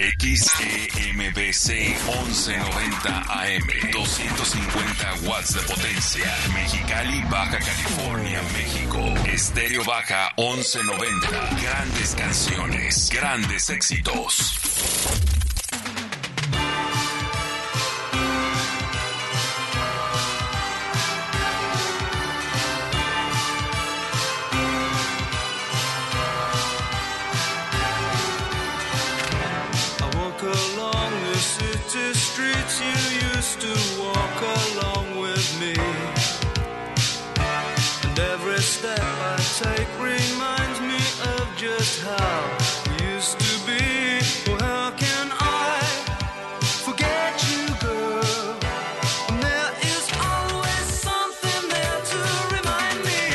XEMBC 1190 AM, 250 watts de potencia, Mexicali, Baja California, México. Estéreo Baja 1190, grandes canciones, grandes éxitos. Take reminds me of just how we used to be. Well, how can I forget you, girl? And there is always something there to remind me.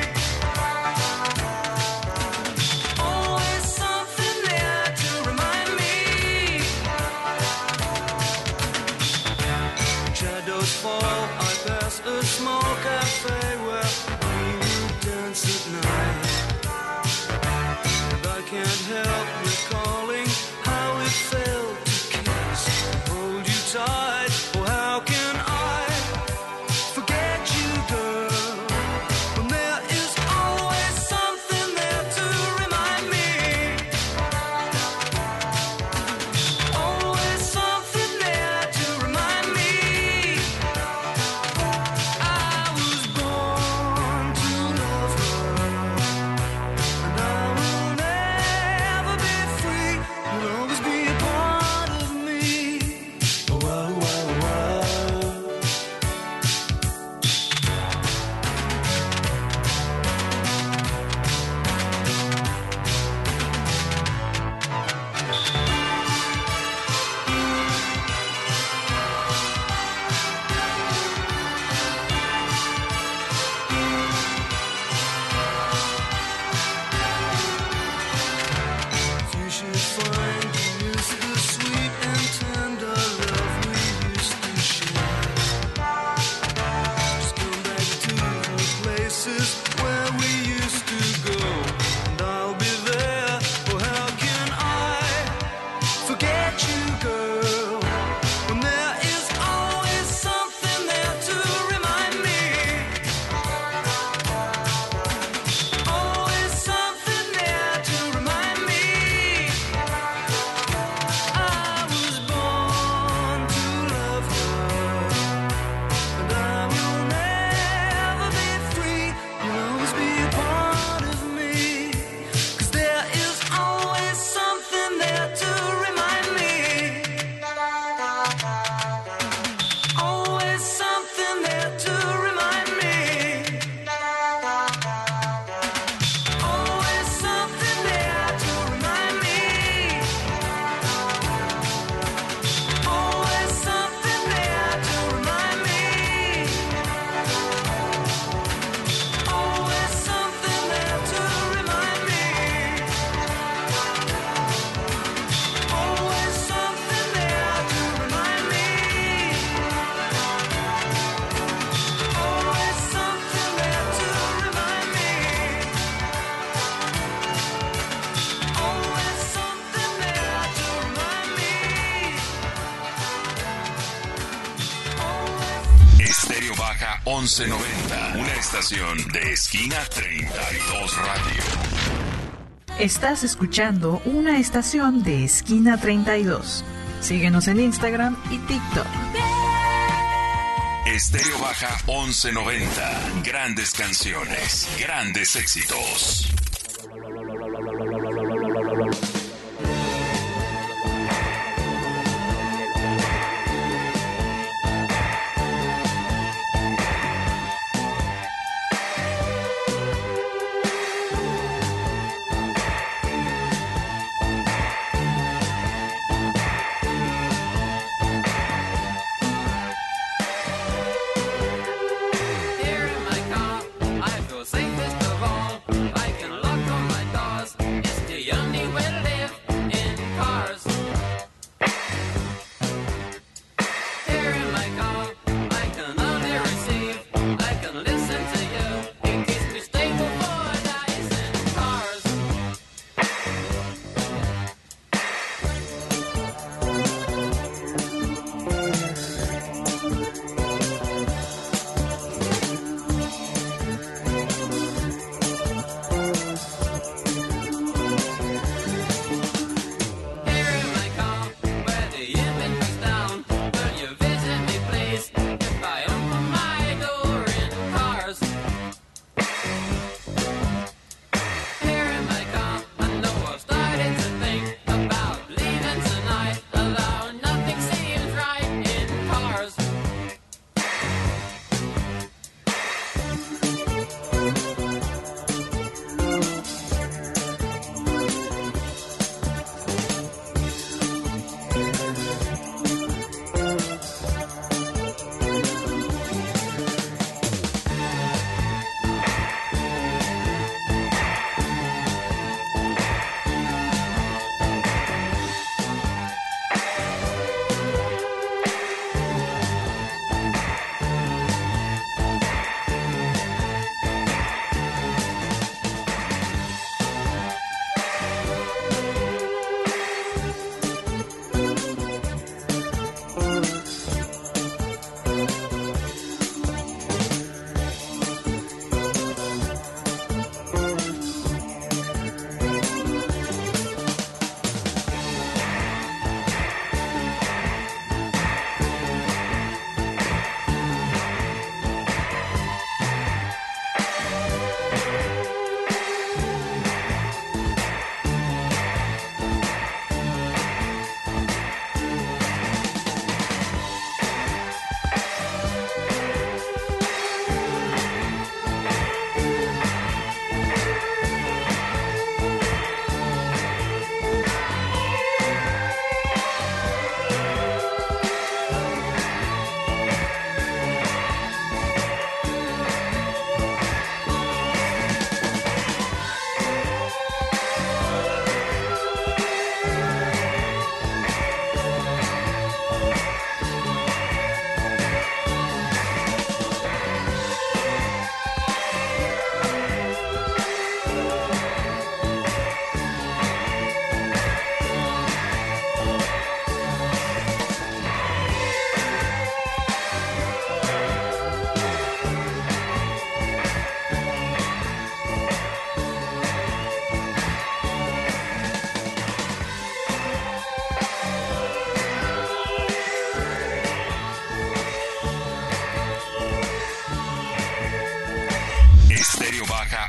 Always something there to remind me. When shadows fall, I pass a small cafe where at night, and I can't help recalling how it felt to kiss and hold you tight. Oh, how can I forget you, girl, when there is always something there to remind me. Always something there to remind me. I was born to love her. Estéreo Baja 1190, una estación de Esquina 32 Radio. Estás escuchando una estación de Esquina 32. Síguenos en Instagram y TikTok. Estéreo Baja 1190, grandes canciones, grandes éxitos. Here in my car, I feel safest of all. I can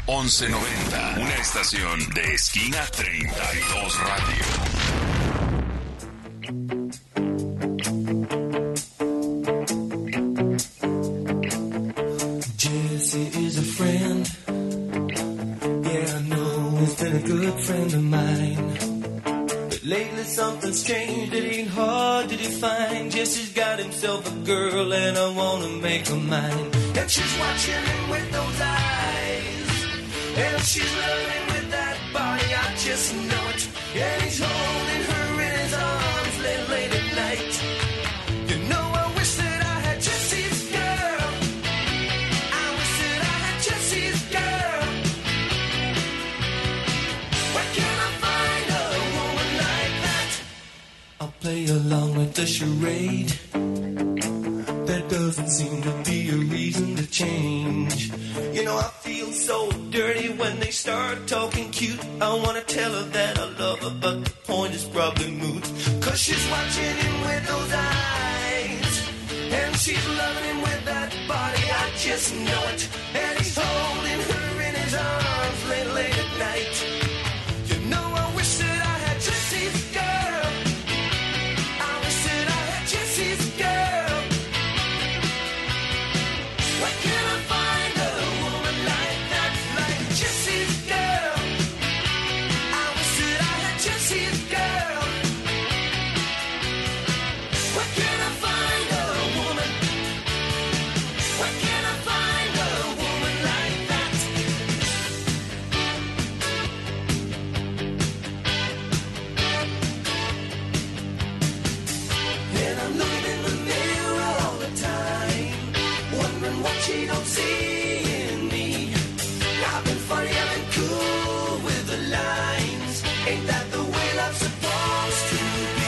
1190, una estación de Esquina 32 Radio. Jesse is a friend. Yeah, I know he's been a good friend of mine. But lately something's changed, it ain't hard to define. Jesse's got himself a girl and I wanna make her mine. And she's watching him with those eyes, and she's loving with that body, I just know it. And he's holding her in his arms late at night. You know I wish that I had Jesse's girl. I wish that I had Jesse's girl. Where can I find a woman like that? I'll play along with the charade. There doesn't seem to be a reason to change. You know, I feel so dirty when they start talking cute. I wanna tell her that I love her, but the point is probably moot. Cause she's watching him with those eyes, and she's loving him with that body, I just know it. And he's holding her in his arms late at night. You know I wish that I had Jesse's girl. I wish that I had Jesse's girl. Where can I find a woman like that, like Jesse's girl? I wish that I had Jesse's girl. Where can I find a woman? Where can I find a woman like that? And I'm looking in the mirror all the time, wondering what she don't see in me. I've been funny, I've been cool with the lines. Ain't that the way love's supposed to be?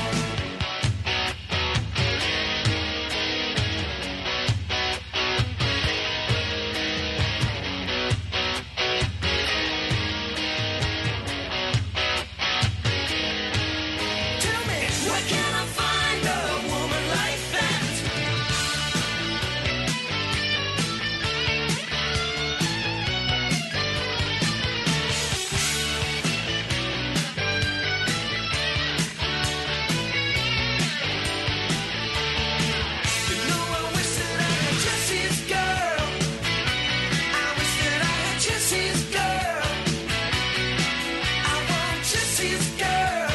Tell me, where can I find a woman like that? You know I wish that I had Jesse's girl. I wish that I had Jesse's girl. I want Jesse's girl.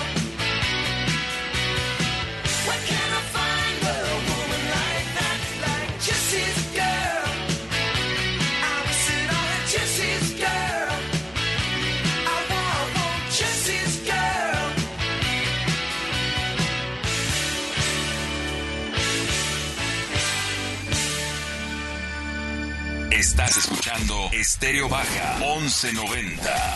Where can I find a woman like that, like Jesse's girl? I wish that I had Jesse's girl. I want Jesse's girl. Estás escuchando Estéreo Baja 1190.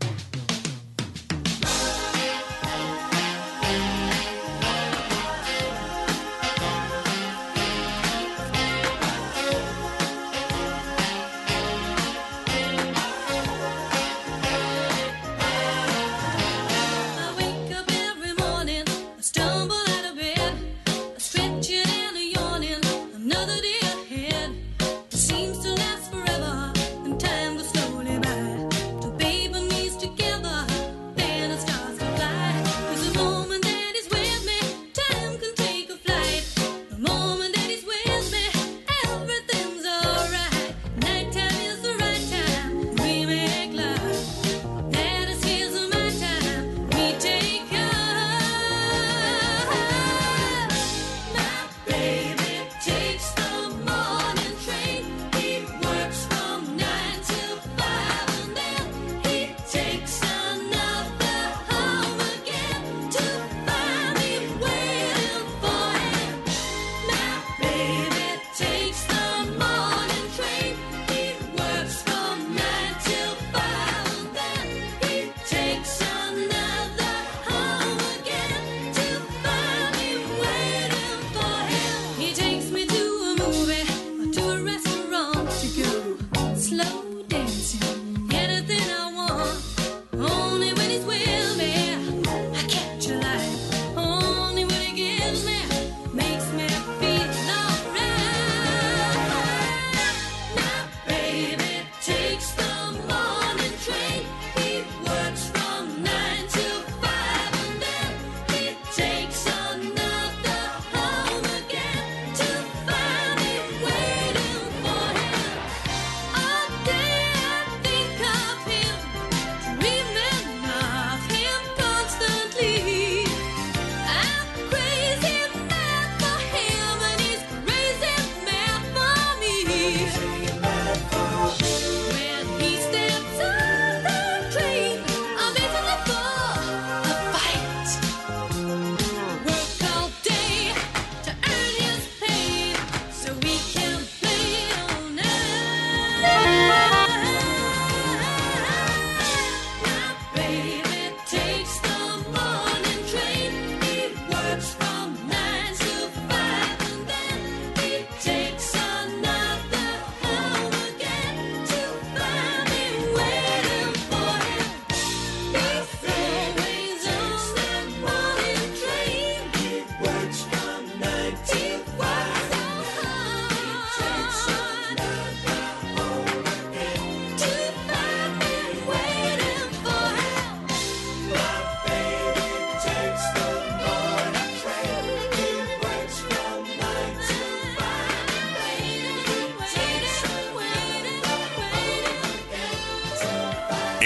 I wake up every morning, I stumble out of bed, I stretch it and a yawning, another day ahead. It seems to last forever, and time goes slowly by. The baby needs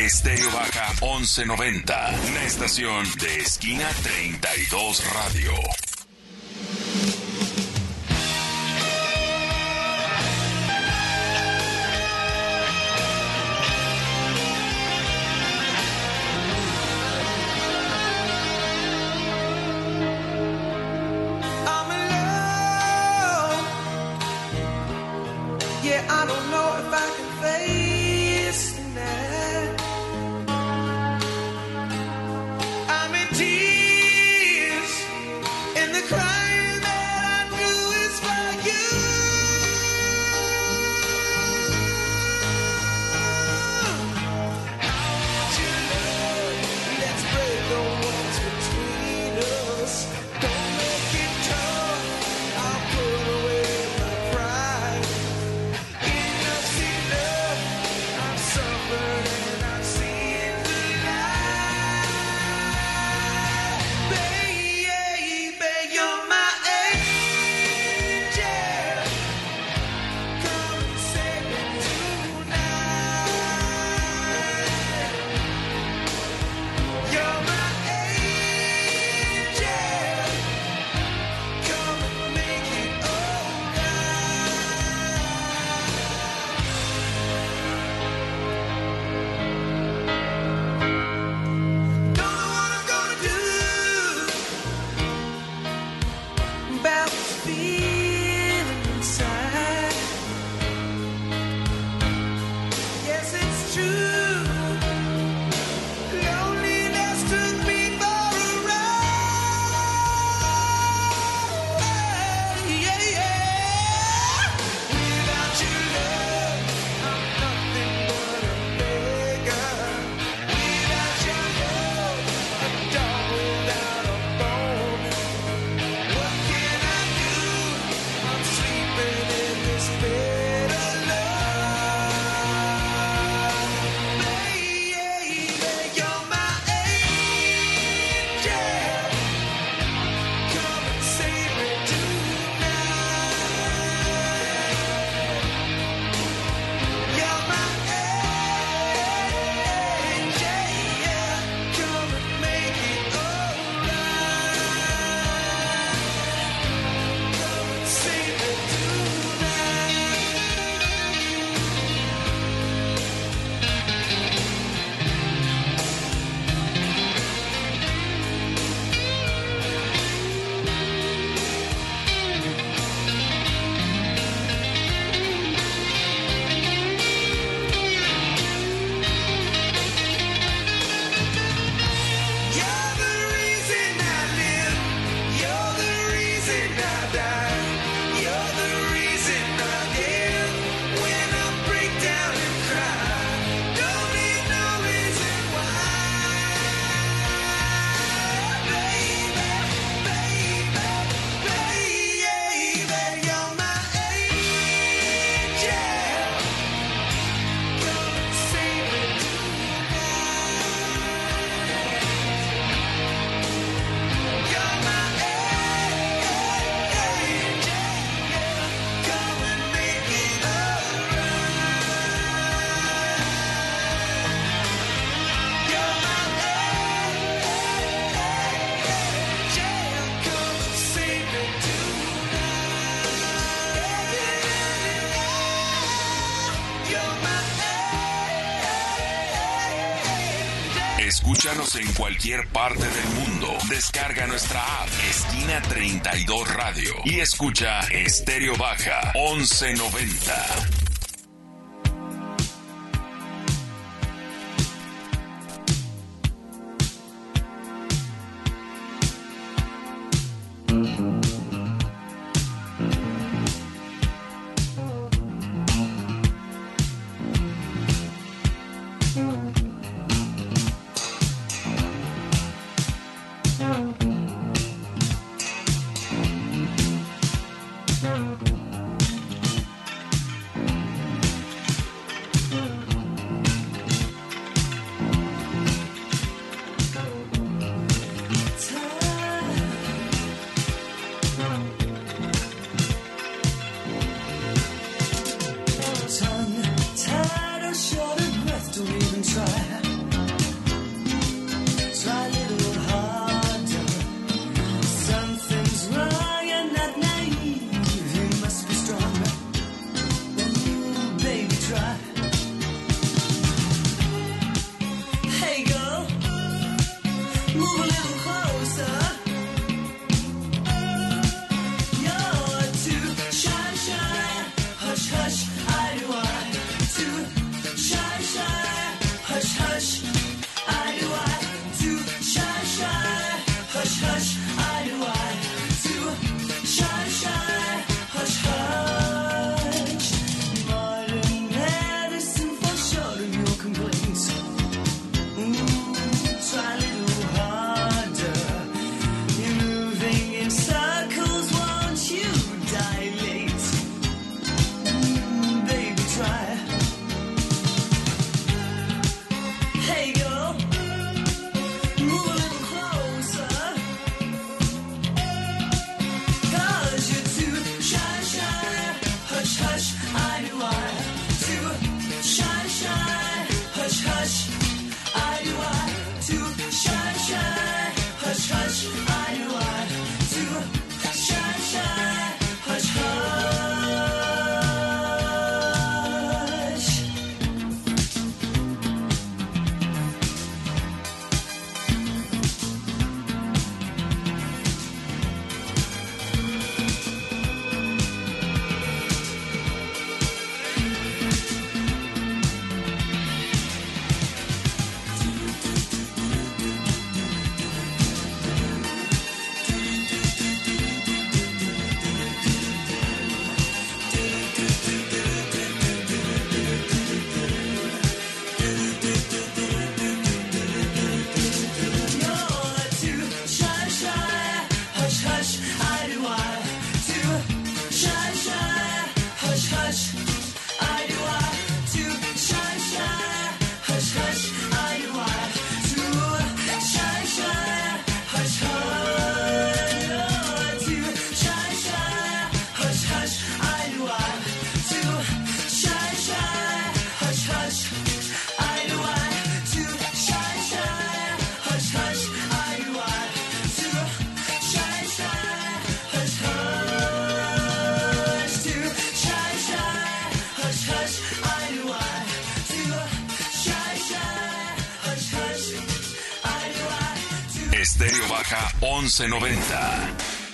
Estéreo Baja 1190, una estación de Esquina 32 Radio. I don't know if I can face the night. I'm in tears, and the crying that I do is for you. I want your love, let's break the walls between us. Don't make it tough, I'll put away my pride. Enough's enough, I've suffered and I've seen the light. Baby, you're my angel. Come and save me tonight. You're my angel. Come and make it alright. Don't know what I'm gonna do about this feeling inside. Yes, it's true. Loneliness took me for a ride. Yeah, yeah. Without your love, I'm nothing but a beggar. Without your love, a dog without a bone. What can I do? I'm sleeping in this bed alone. Baby, you're my angel. Come and save me tonight. You're my angel. Come and make it alright. Come and save me You're the reason I live. You're the reason I die. You're the reason I give when I break down and cry. Don't need no reason why. Baby, you're my angel. Come and save me You're my angel. Come and make it alright. You're my angel. Come and save me tonight. You're my angel. Escúchanos en cualquier parte del mundo. Descarga nuestra app Esquina 32 Radio y escucha Estéreo Baja 1190. Baja 1190.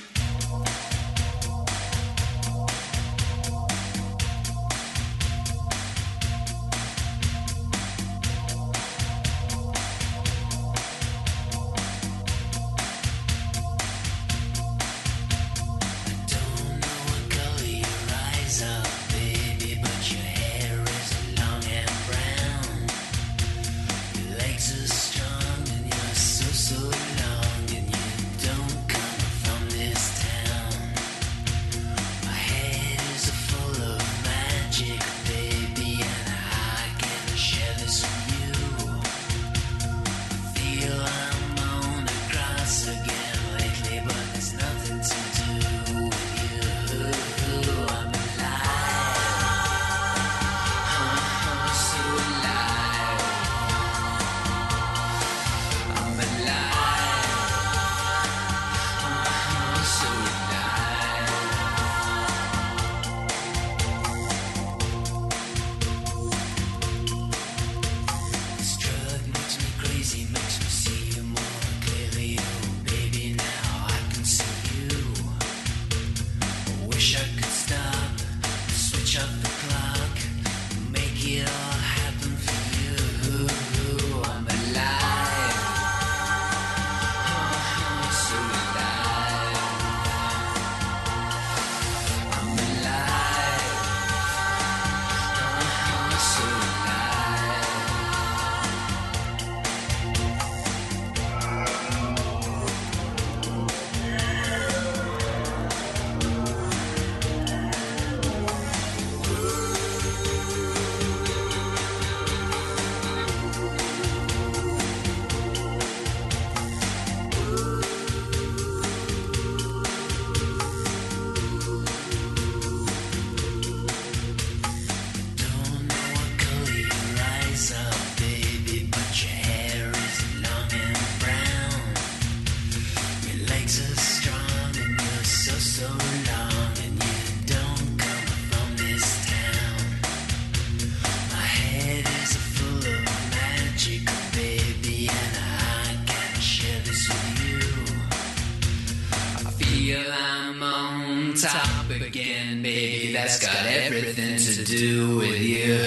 Top again, baby, that's got everything to do with you.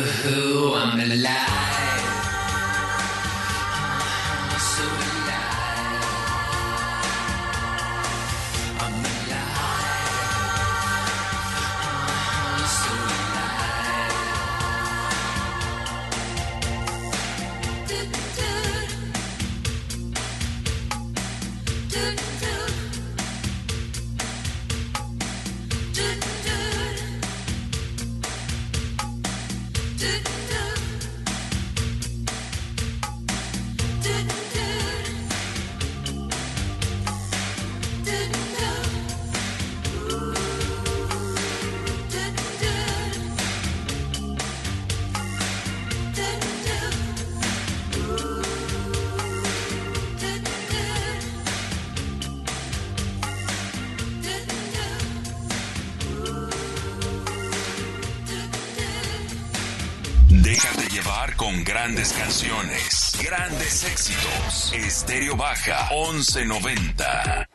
I'm alive. I'm so alive. I'm alive. I'm so Déjate llevar con grandes canciones, grandes éxitos. Estéreo Baja 1190.